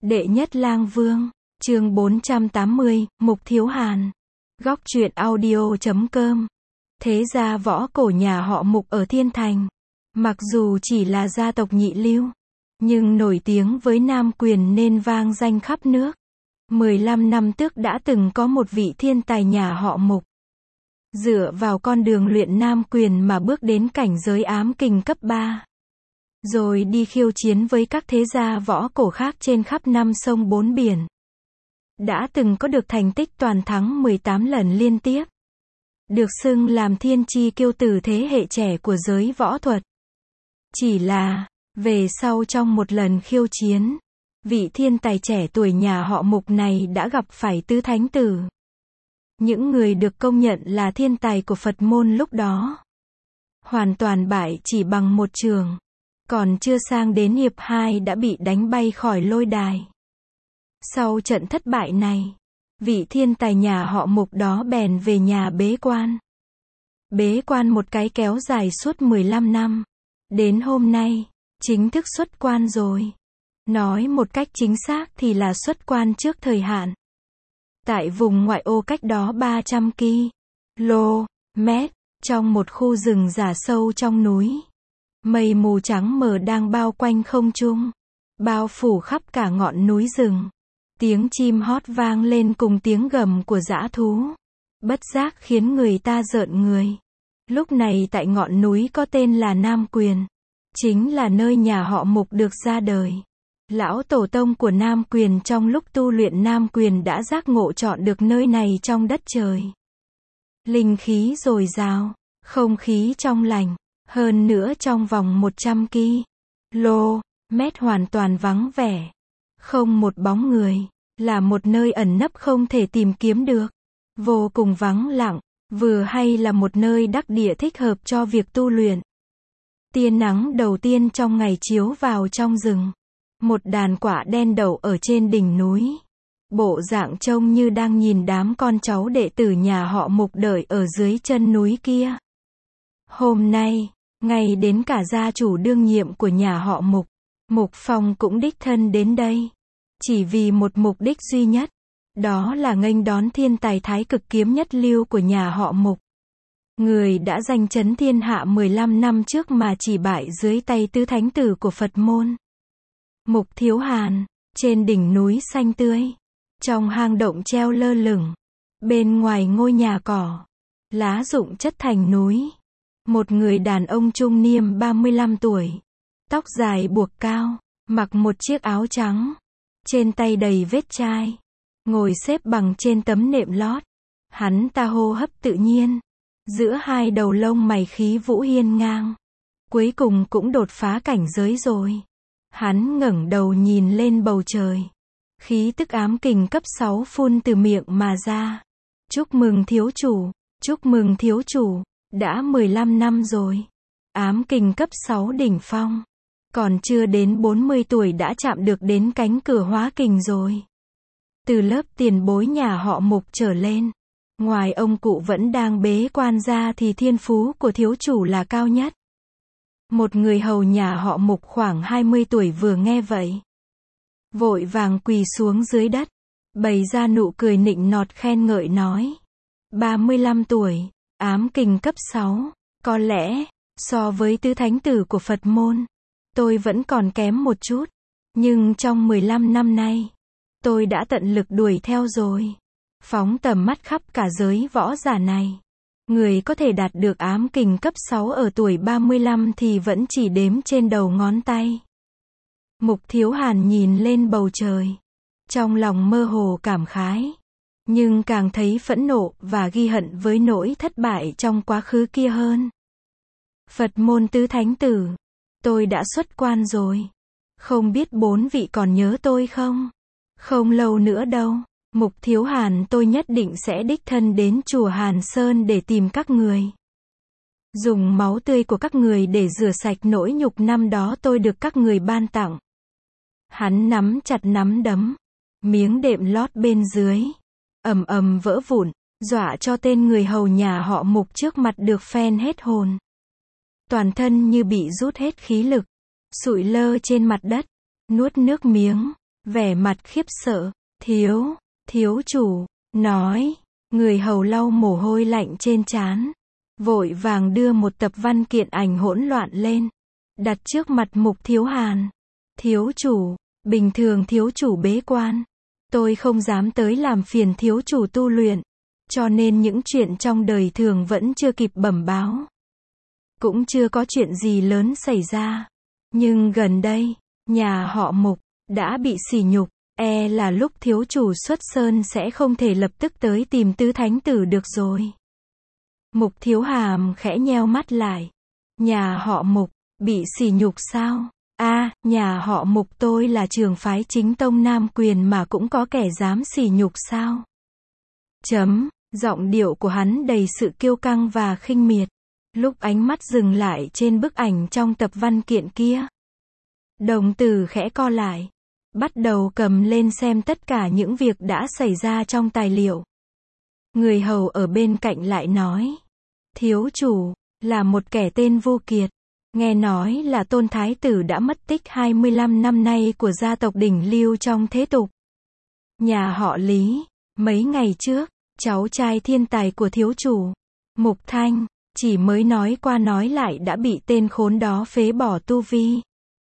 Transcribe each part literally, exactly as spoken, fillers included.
Đệ nhất lang vương, chương bốn trăm tám mươi, Mục Thiếu Hàn. Góc truyện audio chấm com. Thế gia võ cổ nhà họ Mục ở Thiên Thành. Mặc dù chỉ là gia tộc nhị lưu, nhưng nổi tiếng với nam quyền nên vang danh khắp nước. mười lăm năm trước đã từng có một vị thiên tài nhà họ Mục. Dựa vào con đường luyện nam quyền mà bước đến cảnh giới ám kình cấp ba. Rồi đi khiêu chiến với các thế gia võ cổ khác trên khắp năm sông bốn biển. Đã từng có được thành tích toàn thắng mười tám lần liên tiếp. Được xưng làm thiên chi kiêu tử thế hệ trẻ của giới võ thuật. Chỉ là, về sau trong một lần khiêu chiến, vị thiên tài trẻ tuổi nhà họ Mục này đã gặp phải tứ thánh tử. Những người được công nhận là thiên tài của Phật môn lúc đó. Hoàn toàn bại chỉ bằng một trường. Còn chưa sang đến hiệp hai đã bị đánh bay khỏi lôi đài. Sau trận thất bại này, vị thiên tài nhà họ Mục đó bèn về nhà bế quan. Bế quan một cái kéo dài suốt mười lăm năm. Đến hôm nay, chính thức xuất quan rồi. Nói một cách chính xác thì là xuất quan trước thời hạn. Tại vùng ngoại ô cách đó ba trăm ki lô mét, trong một khu rừng rả sâu trong núi. Mây mù trắng mờ đang bao quanh không trung, bao phủ khắp cả ngọn núi rừng. Tiếng chim hót vang lên cùng tiếng gầm của dã thú. Bất giác khiến người ta rợn người. Lúc này tại ngọn núi có tên là Nam Quyền. Chính là nơi nhà họ Mục được ra đời. Lão tổ tông của Nam Quyền trong lúc tu luyện Nam Quyền đã giác ngộ chọn được nơi này trong đất trời. Linh khí dồi dào, không khí trong lành. Hơn nữa trong vòng một trăm ki lô mét hoàn toàn vắng vẻ. Không một bóng người. Là một nơi ẩn nấp không thể tìm kiếm được. Vô cùng vắng lặng. Vừa hay là một nơi đắc địa thích hợp cho việc tu luyện. Tia nắng đầu tiên trong ngày chiếu vào trong rừng. Một đàn quạ đen đậu ở trên đỉnh núi. Bộ dạng trông như đang nhìn đám con cháu đệ tử nhà họ Mục đợi ở dưới chân núi kia. Hôm nay, ngay đến cả gia chủ đương nhiệm của nhà họ Mục, Mục Phong cũng đích thân đến đây. Chỉ vì một mục đích duy nhất. Đó là nghênh đón thiên tài thái cực kiếm nhất lưu của nhà họ Mục. Người đã giành chấn thiên hạ mười lăm năm trước mà chỉ bại dưới tay tứ thánh tử của Phật môn. Mục Thiếu Hàn, trên đỉnh núi xanh tươi. Trong hang động treo lơ lửng. Bên ngoài ngôi nhà cỏ. Lá rụng chất thành núi. Một người đàn ông trung niên ba mươi lăm tuổi. Tóc dài buộc cao. Mặc một chiếc áo trắng. Trên tay đầy vết chai. Ngồi xếp bằng trên tấm nệm lót. Hắn ta hô hấp tự nhiên. Giữa hai đầu lông mày khí vũ hiên ngang. Cuối cùng cũng đột phá cảnh giới rồi. Hắn ngẩng đầu nhìn lên bầu trời. Khí tức ám kình cấp sáu phun từ miệng mà ra. Chúc mừng thiếu chủ. Chúc mừng thiếu chủ. Đã mười lăm năm rồi. Ám kình cấp sáu đỉnh phong. Còn chưa đến bốn mươi tuổi đã chạm được đến cánh cửa hóa kình rồi. Từ lớp tiền bối nhà họ Mục trở lên. Ngoài ông cụ vẫn đang bế quan ra thì thiên phú của thiếu chủ là cao nhất. Một người hầu nhà họ Mục khoảng hai mươi tuổi vừa nghe vậy. Vội vàng quỳ xuống dưới đất. Bày ra nụ cười nịnh nọt khen ngợi nói. ba mươi lăm tuổi, ám kình cấp sáu. Có lẽ, so với tứ thánh tử của Phật môn, tôi vẫn còn kém một chút. Nhưng trong mười lăm năm nay, tôi đã tận lực đuổi theo rồi. Phóng tầm mắt khắp cả giới võ giả này. Người có thể đạt được ám kình cấp sáu ở tuổi ba mươi lăm thì vẫn chỉ đếm trên đầu ngón tay. Mục Thiếu Hàn nhìn lên bầu trời. Trong lòng mơ hồ cảm khái. Nhưng càng thấy phẫn nộ và ghi hận với nỗi thất bại trong quá khứ kia hơn. Phật môn tứ thánh tử. Tôi đã xuất quan rồi. Không biết bốn vị còn nhớ tôi không? Không lâu nữa đâu. Mục Thiếu Hàn tôi nhất định sẽ đích thân đến chùa Hàn Sơn để tìm các người. Dùng máu tươi của các người để rửa sạch nỗi nhục năm đó tôi được các người ban tặng. Hắn nắm chặt nắm đấm. Miếng đệm lót bên dưới. Ầm ầm vỡ vụn. Dọa cho tên người hầu nhà họ Mục trước mặt được phen hết hồn. Toàn thân như bị rút hết khí lực. Sụi lơ trên mặt đất. Nuốt nước miếng. vẻ mặt khiếp sợ. Thiếu, thiếu chủ, nói, người hầu lau mồ hôi lạnh trên trán, vội vàng đưa một tập văn kiện ảnh hỗn loạn lên, đặt trước mặt Mục Thiếu Hàn. Thiếu chủ, bình thường thiếu chủ bế quan, tôi không dám tới làm phiền thiếu chủ tu luyện, cho nên những chuyện trong đời thường vẫn chưa kịp bẩm báo. Cũng chưa có chuyện gì lớn xảy ra. Nhưng gần đây, nhà họ Mục đã bị sỉ nhục, e là lúc thiếu chủ xuất sơn sẽ không thể lập tức tới tìm tứ thánh tử được rồi. Mục Thiếu Hàm khẽ nheo mắt lại. Nhà họ Mục bị sỉ nhục sao? A, à, nhà họ Mục tôi là trường phái chính tông nam quyền mà cũng có kẻ dám sỉ nhục sao? Chấm, giọng điệu của hắn đầy sự kiêu căng và khinh miệt. Lúc ánh mắt dừng lại trên bức ảnh trong tập văn kiện kia, đồng tử khẽ co lại, bắt đầu cầm lên xem tất cả những việc đã xảy ra trong tài liệu. Người hầu ở bên cạnh lại nói, thiếu chủ, là một kẻ tên Vu Kiệt. Nghe nói là tôn thái tử đã mất tích hai mươi lăm năm nay của gia tộc đỉnh lưu trong thế tục. Nhà họ Lý, mấy ngày trước, cháu trai thiên tài của thiếu chủ, Mục Thanh, chỉ mới nói qua nói lại đã bị tên khốn đó phế bỏ tu vi.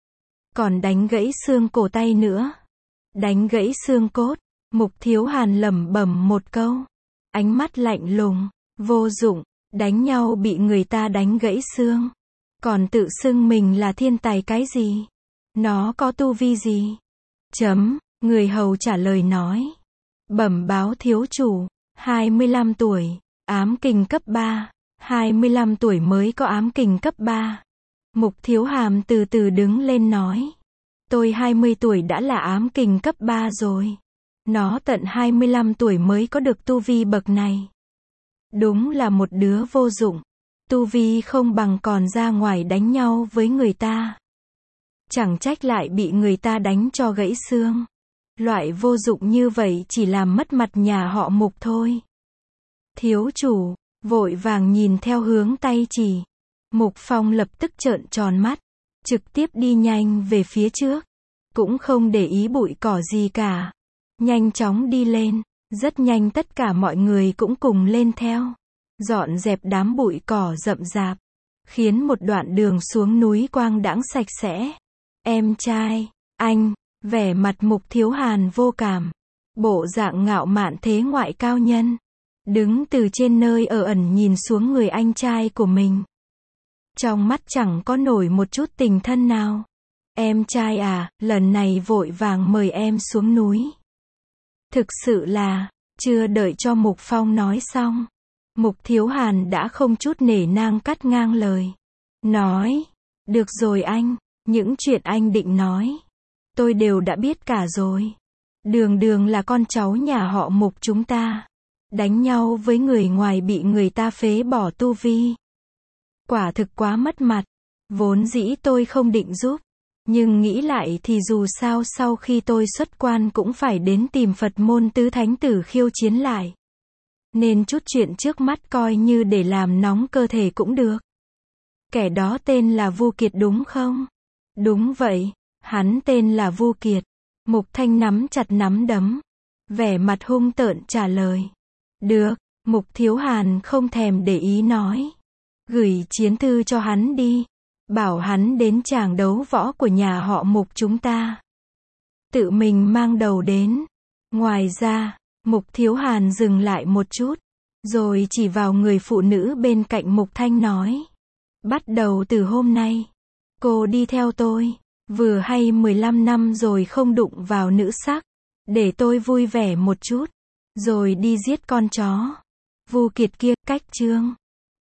Còn đánh gãy xương cổ tay nữa. Đánh gãy xương cốt. Mục Thiếu Hàn lẩm bẩm một câu. Ánh mắt lạnh lùng. Vô dụng. Đánh nhau bị người ta đánh gãy xương. Còn tự xưng mình là thiên tài cái gì? Nó có tu vi gì? Chấm. Người hầu trả lời nói. Bẩm báo thiếu chủ. hai mươi lăm tuổi. Ám kình cấp ba. hai mươi lăm tuổi mới có ám kình cấp ba. Mục Thiếu Hàm từ từ đứng lên nói. Tôi hai mươi tuổi đã là ám kình cấp ba rồi. Nó tận hai mươi lăm tuổi mới có được tu vi bậc này. Đúng là một đứa vô dụng. Tu vi không bằng còn ra ngoài đánh nhau với người ta. Chẳng trách lại bị người ta đánh cho gãy xương. Loại vô dụng như vậy chỉ làm mất mặt nhà họ Mục thôi. Thiếu chủ, vội vàng nhìn theo hướng tay chỉ. Mục Phong lập tức trợn tròn mắt, trực tiếp đi nhanh về phía trước, cũng không để ý bụi cỏ gì cả. Nhanh chóng đi lên, rất nhanh tất cả mọi người cũng cùng lên theo, dọn dẹp đám bụi cỏ rậm rạp, khiến một đoạn đường xuống núi quang đãng sạch sẽ. Em trai, anh, vẻ mặt Mục Thiếu Hàn vô cảm, bộ dạng ngạo mạn thế ngoại cao nhân, đứng từ trên nơi ở ẩn nhìn xuống người anh trai của mình. Trong mắt chẳng có nổi một chút tình thân nào. Em trai à, lần này vội vàng mời em xuống núi. Thực sự là, chưa đợi cho Mục Phong nói xong, Mục Thiếu Hàn đã không chút nể nang cắt ngang lời. Nói, được rồi anh, những chuyện anh định nói, tôi đều đã biết cả rồi. Đường Đường là con cháu nhà họ Mục chúng ta. Đánh nhau với người ngoài bị người ta phế bỏ tu vi. Quả thực quá mất mặt. Vốn dĩ tôi không định giúp. Nhưng nghĩ lại thì dù sao sau khi tôi xuất quan cũng phải đến tìm Phật môn tứ thánh tử khiêu chiến lại. Nên chút chuyện trước mắt coi như để làm nóng cơ thể cũng được. Kẻ đó tên là Vu Kiệt đúng không? Đúng vậy, hắn tên là Vu Kiệt. Mục Thanh nắm chặt nắm đấm, vẻ mặt hung tợn trả lời. Được, Mục Thiếu Hàn không thèm để ý nói. Gửi chiến thư cho hắn đi. Bảo hắn đến tràng đấu võ của nhà họ Mục chúng ta. Tự mình mang đầu đến. Ngoài ra, Mục Thiếu Hàn dừng lại một chút, rồi chỉ vào người phụ nữ bên cạnh Mục Thanh nói. Bắt đầu từ hôm nay, cô đi theo tôi. Vừa hay mười lăm năm rồi không đụng vào nữ sắc. Để tôi vui vẻ một chút. Rồi đi giết con chó Vu Kiệt kia, cách chương.